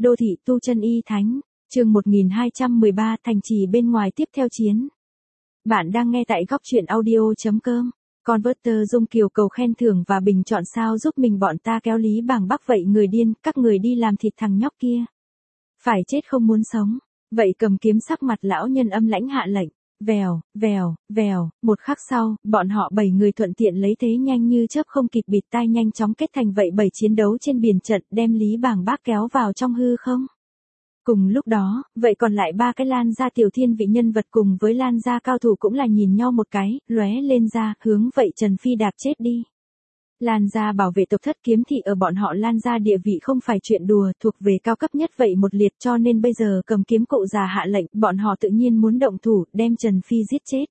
Đô thị tu chân y thánh, chương 1213 thành trì bên ngoài tiếp theo chiến. Bạn đang nghe tại góc truyện audio.com. Converter Dung Kiều cầu khen thưởng và bình chọn sao giúp mình bọn ta kéo Lý Bàng Bắc vậy người điên, các người đi làm thịt thằng nhóc kia. Phải chết không muốn sống. Vậy cầm kiếm sắc mặt lão nhân âm lãnh hạ lệnh. Vèo, vèo, vèo, một khắc sau, bọn họ 7 người thuận tiện lấy thế nhanh như chớp không kịp bịt tai nhanh chóng kết thành vậy 7 chiến đấu trên biển trận đem Lý Bàng Bắc kéo vào trong hư không. Cùng lúc đó, vậy còn lại 3 cái Lan gia tiểu thiên vị nhân vật cùng với Lan gia cao thủ cũng là nhìn nhau một cái, lóe lên ra, hướng vậy Trần Phi đạp chết đi. Lan gia bảo vệ tộc thất kiếm thị ở bọn họ Lan gia địa vị không phải chuyện đùa, thuộc về cao cấp nhất vậy một liệt cho nên bây giờ cầm kiếm cụ già hạ lệnh, bọn họ tự nhiên muốn động thủ, đem Trần Phi giết chết.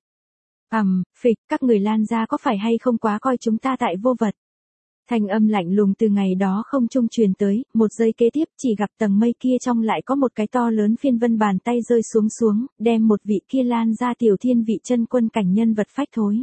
Phịch, các người Lan gia có phải hay không quá coi chúng ta tại vô vật. Thanh âm lạnh lùng từ ngày đó không trung truyền tới, một giây kế tiếp chỉ gặp tầng mây kia trong lại có một cái to lớn phiên vân bàn tay rơi xuống, đem một vị kia Lan gia tiểu thiên vị chân quân cảnh nhân vật phách thối.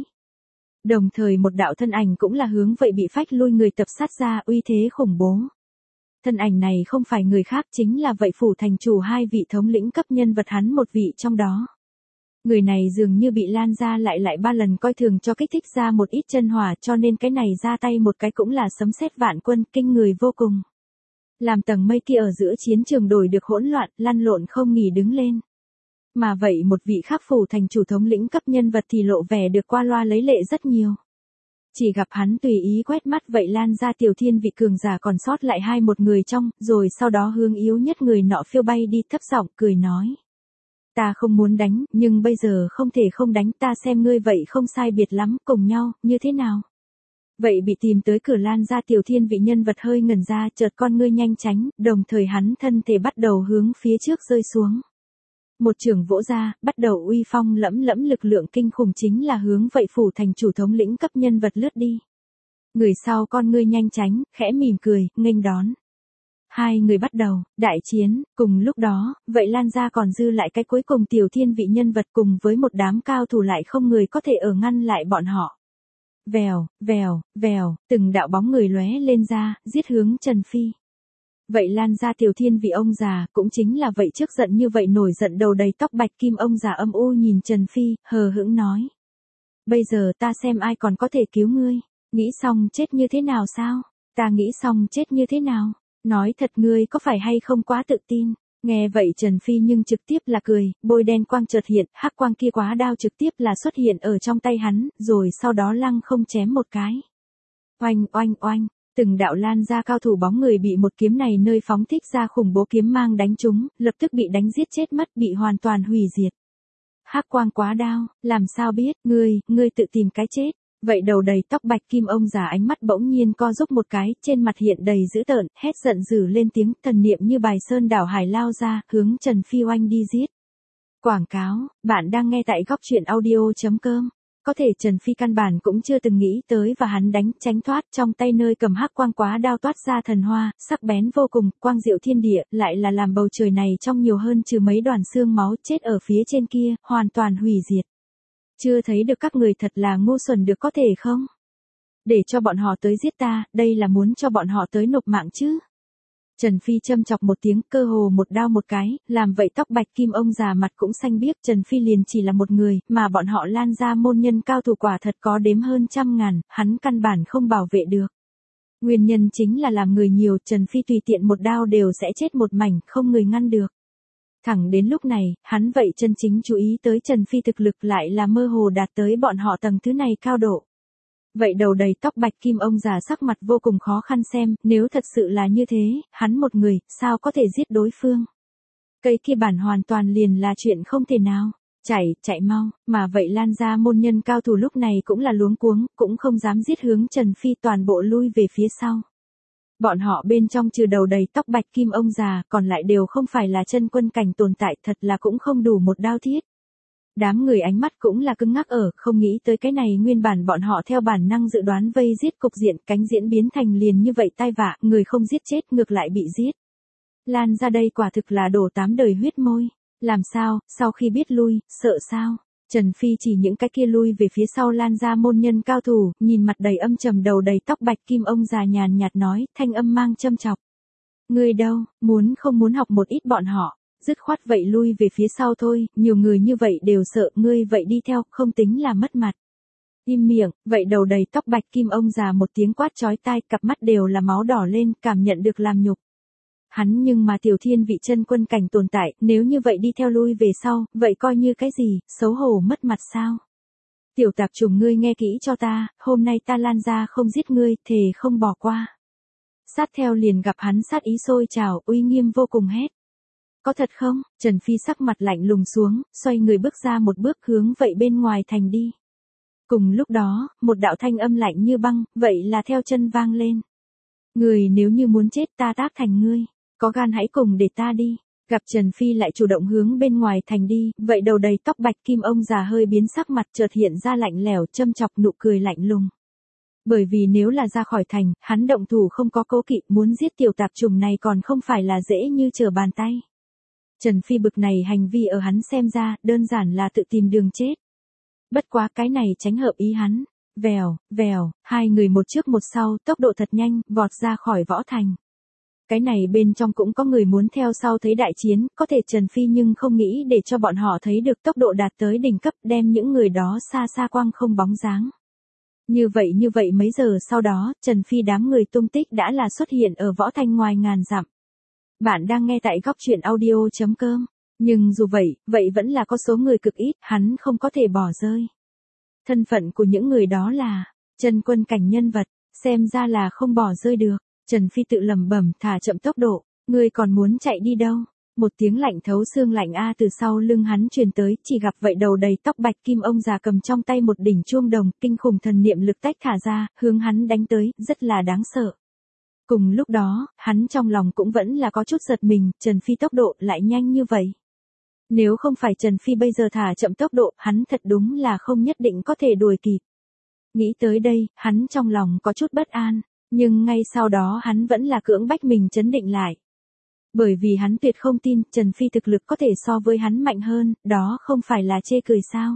Đồng thời một đạo thân ảnh cũng là hướng vậy bị phách lui người tập sát ra uy thế khủng bố. Thân ảnh này không phải người khác chính là vậy phủ thành chủ 2 vị thống lĩnh cấp nhân vật hắn một vị trong đó. Người này dường như bị Lan gia lại 3 lần coi thường cho kích thích ra một ít chân hỏa cho nên cái này ra tay một cái cũng là sấm sét vạn quân kinh người vô cùng. Làm tầng mây kia ở giữa chiến trường đổi được hỗn loạn, lăn lộn không nghỉ đứng lên. Mà vậy một vị khác phủ thành chủ thống lĩnh cấp nhân vật thì lộ vẻ được qua loa lấy lệ rất nhiều. Chỉ gặp hắn tùy ý quét mắt vậy Lan gia tiểu thiên vị cường giả còn sót lại 1 người trong, rồi sau đó hướng yếu nhất người nọ phiêu bay đi thấp giọng cười nói. Ta không muốn đánh, nhưng bây giờ không thể không đánh, ta xem ngươi vậy không sai biệt lắm, cùng nhau, như thế nào? Vậy bị tìm tới cửa Lan gia tiểu thiên vị nhân vật hơi ngẩn ra, chợt con ngươi nhanh tránh, đồng thời hắn thân thể bắt đầu hướng phía trước rơi xuống. Một trường vỗ ra, bắt đầu uy phong lẫm lực lượng kinh khủng chính là hướng vậy phủ thành chủ thống lĩnh cấp nhân vật lướt đi. Người sau con ngươi nhanh tránh, khẽ mỉm cười, nghênh đón. 2 người bắt đầu, đại chiến, cùng lúc đó, vậy Lan gia còn dư lại cái cuối cùng tiểu thiên vị nhân vật cùng với một đám cao thủ lại không người có thể ở ngăn lại bọn họ. Vèo, vèo, vèo, từng đạo bóng người lóe lên ra, giết hướng Trần Phi. Vậy Lan gia tiểu thiên vị ông già, cũng chính là vậy trước giận như vậy nổi giận đầu đầy tóc bạch kim ông già âm u nhìn Trần Phi, hờ hững nói. Bây giờ ta xem ai còn có thể cứu ngươi, nghĩ xong chết như thế nào sao, ta nghĩ xong chết như thế nào, nói thật ngươi có phải hay không quá tự tin, nghe vậy Trần Phi nhưng trực tiếp là cười, bôi đen quang chợt hiện, hắc quang kia quá đao trực tiếp là xuất hiện ở trong tay hắn, rồi sau đó lăng không chém một cái. Oanh oanh oanh. Từng đạo Lan gia cao thủ bóng người bị một kiếm này nơi phóng thích ra khủng bố kiếm mang đánh trúng, lập tức bị đánh giết chết mất bị hoàn toàn hủy diệt. Hắc quang quá đao, làm sao biết, ngươi tự tìm cái chết. Vậy đầu đầy tóc bạch kim ông già ánh mắt bỗng nhiên co rúm một cái, trên mặt hiện đầy dữ tợn, hét giận dữ lên tiếng, thần niệm như bài sơn đảo hải lao ra, hướng Trần Phi oanh đi giết. Quảng cáo, bạn đang nghe tại góc truyện audio.com. Có thể Trần Phi căn bản cũng chưa từng nghĩ tới và hắn đánh tránh thoát trong tay nơi cầm hắc quang quá đao toát ra thần hoa, sắc bén vô cùng, quang diệu thiên địa, lại là làm bầu trời này trong nhiều hơn trừ mấy đoàn xương máu chết ở phía trên kia, hoàn toàn hủy diệt. Chưa thấy được các người thật là ngu xuẩn được có thể không? Để cho bọn họ tới giết ta, đây là muốn cho bọn họ tới nộp mạng chứ? Trần Phi châm chọc một tiếng, cơ hồ một đao một cái, làm vậy tóc bạch kim ông già mặt cũng xanh biếc, Trần Phi liền chỉ là một người, mà bọn họ Lan gia môn nhân cao thủ quả thật có đếm hơn trăm ngàn, hắn căn bản không bảo vệ được. Nguyên nhân chính là làm người nhiều, Trần Phi tùy tiện một đao đều sẽ chết một mảnh, không người ngăn được. Thẳng đến lúc này, hắn vậy chân chính chú ý tới Trần Phi thực lực lại là mơ hồ đạt tới bọn họ tầng thứ này cao độ. Vậy đầu đầy tóc bạch kim ông già sắc mặt vô cùng khó khăn xem, nếu thật sự là như thế, hắn một người, sao có thể giết đối phương. Cây kia bản hoàn toàn liền là chuyện không thể nào, chạy mau, mà vậy Lan gia môn nhân cao thủ lúc này cũng là luống cuống, cũng không dám giết hướng Trần Phi toàn bộ lui về phía sau. Bọn họ bên trong trừ đầu đầy tóc bạch kim ông già, còn lại đều không phải là chân quân cảnh tồn tại, thật là cũng không đủ một đao thiết. Đám người ánh mắt cũng là cứng ngắc ở, không nghĩ tới cái này nguyên bản bọn họ theo bản năng dự đoán vây giết cục diện, cánh diễn biến thành liền như vậy tai vạ, người không giết chết ngược lại bị giết. Lan ra đây quả thực là đổ 8 đời huyết môi. Làm sao, sau khi biết lui, sợ sao? Trần Phi chỉ những cái kia lui về phía sau Lan gia môn nhân cao thủ, nhìn mặt đầy âm trầm đầu đầy tóc bạch kim ông già nhàn nhạt nói, thanh âm mang châm chọc. Ngươi đâu, muốn không muốn học một ít bọn họ, dứt khoát vậy lui về phía sau thôi, nhiều người như vậy đều sợ ngươi vậy đi theo, không tính là mất mặt. Im miệng, vậy đầu đầy tóc bạch kim ông già một tiếng quát chói tai, cặp mắt đều là máu đỏ lên, cảm nhận được làm nhục. Hắn nhưng mà tiểu thiên vị chân quân cảnh tồn tại, nếu như vậy đi theo lui về sau, vậy coi như cái gì, xấu hổ mất mặt sao? Tiểu tạp trùng ngươi nghe kỹ cho ta, hôm nay ta Lan ra không giết ngươi, thề không bỏ qua. Sát theo liền gặp hắn sát ý sôi trào, uy nghiêm vô cùng hét. Có thật không? Trần Phi sắc mặt lạnh lùng xuống, xoay người bước ra một bước hướng vậy bên ngoài thành đi. Cùng lúc đó, một đạo thanh âm lạnh như băng, vậy là theo chân vang lên. Người nếu như muốn chết ta tác thành ngươi, có gan hãy cùng để ta đi. Gặp Trần Phi lại chủ động hướng bên ngoài thành đi, vậy đầu đầy tóc bạch kim ông già hơi biến sắc mặt chợt hiện ra lạnh lẽo châm chọc nụ cười lạnh lùng. Bởi vì nếu là ra khỏi thành, hắn động thủ không có cố kỵ, muốn giết tiểu tạp trùng này còn không phải là dễ như trở bàn tay. Trần Phi bực này hành vi ở hắn xem ra, đơn giản là tự tìm đường chết. Bất quá cái này tránh hợp ý hắn. Vèo, vèo, hai người một trước một sau, tốc độ thật nhanh, vọt ra khỏi võ thành. Cái này bên trong cũng có người muốn theo sau thấy đại chiến, có thể Trần Phi nhưng không nghĩ để cho bọn họ thấy được tốc độ đạt tới đỉnh cấp, đem những người đó xa xa quăng không bóng dáng. Như vậy mấy giờ sau đó, Trần Phi đám người tung tích đã là xuất hiện ở võ thành ngoài ngàn dặm. Bạn đang nghe tại góc truyện audio.com. Nhưng dù vậy vẫn là có số người cực ít, hắn không có thể bỏ rơi. Thân phận của những người đó là chân quân cảnh nhân vật, xem ra là không bỏ rơi được. Trần Phi tự lẩm bẩm, thả chậm tốc độ, ngươi còn muốn chạy đi đâu? Một tiếng lạnh thấu xương lạnh a từ sau lưng hắn truyền tới, chỉ gặp vậy đầu đầy tóc bạch kim ông già cầm trong tay một đỉnh chuông đồng, kinh khủng thần niệm lực tách thả ra, hướng hắn đánh tới, rất là đáng sợ. Cùng lúc đó, hắn trong lòng cũng vẫn là có chút giật mình, Trần Phi tốc độ lại nhanh như vậy. Nếu không phải Trần Phi bây giờ thả chậm tốc độ, hắn thật đúng là không nhất định có thể đuổi kịp. Nghĩ tới đây, hắn trong lòng có chút bất an, nhưng ngay sau đó hắn vẫn là cưỡng bách mình trấn định lại. Bởi vì hắn tuyệt không tin Trần Phi thực lực có thể so với hắn mạnh hơn, đó không phải là chê cười sao.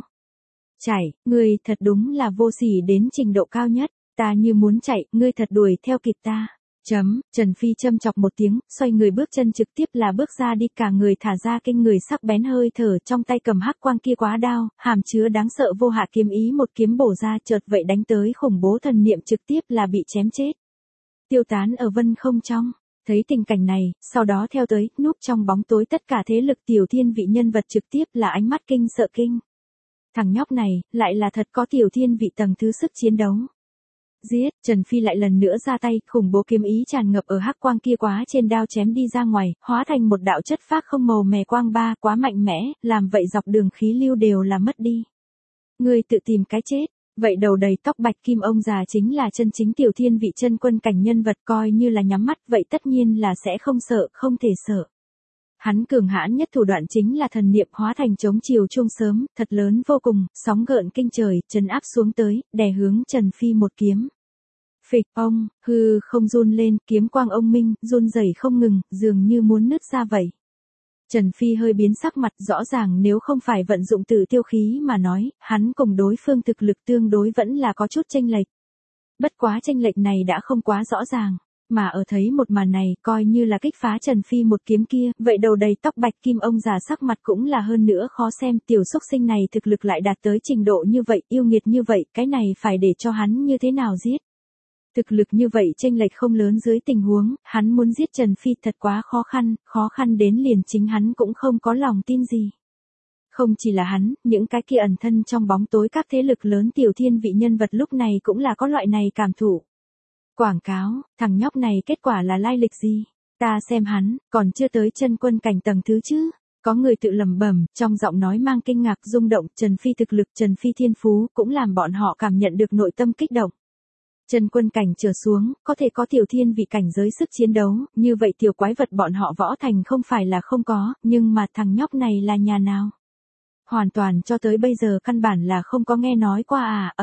Ngươi thật đúng là vô sỉ đến trình độ cao nhất, ta như muốn chạy, ngươi thật đuổi theo kịp ta. Trần Phi châm chọc một tiếng, xoay người bước chân trực tiếp là bước ra đi, cả người thả ra kinh người sắc bén hơi thở, trong tay cầm hắc quang kia quá đao, hàm chứa đáng sợ vô hạ kiếm ý, một kiếm bổ ra chợt vậy đánh tới khủng bố thần niệm trực tiếp là bị chém chết. Tiêu tán ở vân không trong. Thấy tình cảnh này, sau đó theo tới, núp trong bóng tối tất cả thế lực tiểu thiên vị nhân vật trực tiếp là ánh mắt kinh sợ kinh. Thằng nhóc này, lại là thật có tiểu thiên vị tầng thứ sức chiến đấu. Giết, Trần Phi lại lần nữa ra tay, khủng bố kiếm ý tràn ngập ở hắc quang kia quá trên đao chém đi ra ngoài, hóa thành một đạo chất phác không màu mè quang ba, quá mạnh mẽ, làm vậy dọc đường khí lưu đều là mất đi. Ngươi tự tìm cái chết. Vậy đầu đầy tóc bạch kim ông già chính là chân chính tiểu thiên vị chân quân cảnh nhân vật, coi như là nhắm mắt vậy tất nhiên là sẽ không sợ, không thể sợ. Hắn cường hãn nhất thủ đoạn chính là thần niệm hóa thành chống chiều chuông sớm, thật lớn vô cùng, sóng gợn kinh trời, trấn áp xuống tới, đè hướng Trần Phi một kiếm. Phịch, ông, hư không run lên, kiếm quang ông minh, run rẩy không ngừng, dường như muốn nứt ra vậy. Trần Phi hơi biến sắc mặt, rõ ràng nếu không phải vận dụng tử tiêu khí mà nói, hắn cùng đối phương thực lực tương đối vẫn là có chút chênh lệch. Bất quá chênh lệch này đã không quá rõ ràng, mà ở thấy một màn này coi như là kích phá Trần Phi một kiếm kia, vậy đầu đầy tóc bạch kim ông già sắc mặt cũng là hơn nữa khó xem, tiểu xúc sinh này thực lực lại đạt tới trình độ như vậy, yêu nghiệt như vậy, cái này phải để cho hắn như thế nào giết. Thực lực như vậy chênh lệch không lớn dưới tình huống, hắn muốn giết Trần Phi thật quá khó khăn đến liền chính hắn cũng không có lòng tin gì. Không chỉ là hắn, những cái kia ẩn thân trong bóng tối các thế lực lớn tiểu thiên vị nhân vật lúc này cũng là có loại này cảm thụ. Quảng cáo, thằng nhóc này kết quả là lai lịch gì? Ta xem hắn, còn chưa tới chân quân cảnh tầng thứ chứ? Có người tự lẩm bẩm, trong giọng nói mang kinh ngạc rung động, Trần Phi thực lực, Trần Phi thiên phú, cũng làm bọn họ cảm nhận được nội tâm kích động. Chân quân cảnh trở xuống, có thể có tiểu thiên vị cảnh giới sức chiến đấu, như vậy tiểu quái vật bọn họ võ thành không phải là không có, nhưng mà thằng nhóc này là nhà nào? Hoàn toàn cho tới bây giờ căn bản là không có nghe nói qua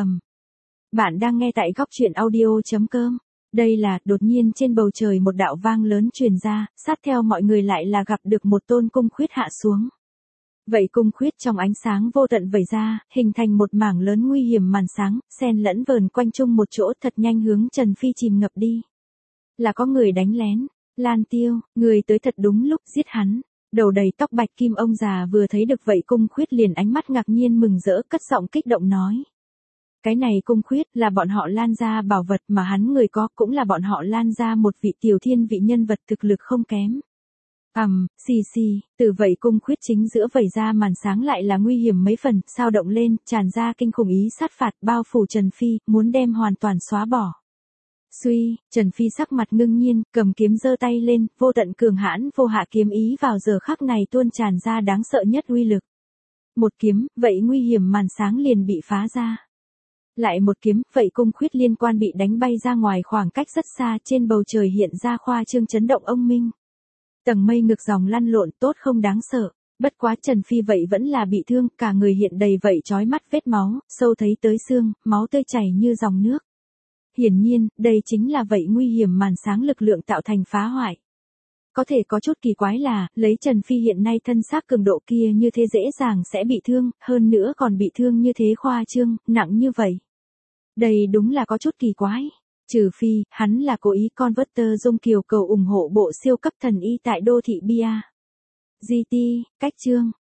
Bạn đang nghe tại góc truyện audio.com. Đây là, đột nhiên trên bầu trời một đạo vang lớn truyền ra, sát theo mọi người lại là gặp được một tôn cung khuyết hạ xuống. Vậy cung khuyết trong ánh sáng vô tận vẩy ra, hình thành một mảng lớn nguy hiểm màn sáng, xen lẫn vờn quanh chung một chỗ thật nhanh hướng Trần Phi chìm ngập đi. Là có người đánh lén, Lan Tiêu, người tới thật đúng lúc, giết hắn. Đầu đầy tóc bạch kim ông già vừa thấy được vậy cung khuyết liền ánh mắt ngạc nhiên mừng rỡ, cất giọng kích động nói. Cái này cung khuyết là bọn họ Lan gia bảo vật mà hắn người có, cũng là bọn họ Lan gia một vị tiểu thiên vị nhân vật thực lực không kém. Xì xì, từ vậy cung khuyết chính giữa vẩy ra màn sáng lại là nguy hiểm mấy phần, sao động lên, tràn ra kinh khủng ý sát phạt, bao phủ Trần Phi, muốn đem hoàn toàn xóa bỏ. Suy, Trần Phi sắc mặt ngưng nhiên, cầm kiếm giơ tay lên, vô tận cường hãn vô hạ kiếm ý vào giờ khắc này tuôn tràn ra đáng sợ nhất uy lực. Một kiếm, vậy nguy hiểm màn sáng liền bị phá ra. Lại một kiếm, vậy cung khuyết liên quan bị đánh bay ra ngoài khoảng cách rất xa, trên bầu trời hiện ra khoa trương chấn động ông minh. Tầng mây ngược dòng lăn lộn tốt không đáng sợ, bất quá Trần Phi vậy vẫn là bị thương, cả người hiện đầy vậy chói mắt vết máu, sâu thấy tới xương, máu tươi chảy như dòng nước. Hiển nhiên, đây chính là vậy nguy hiểm màn sáng lực lượng tạo thành phá hoại. Có thể có chút kỳ quái là, lấy Trần Phi hiện nay thân xác cường độ kia như thế dễ dàng sẽ bị thương, hơn nữa còn bị thương như thế khoa trương, nặng như vậy. Đây đúng là có chút kỳ quái. Trừ phi, hắn là cố ý Converter Dung Kiều cầu ủng hộ bộ siêu cấp thần y tại đô thị Bia. GT, cách chương.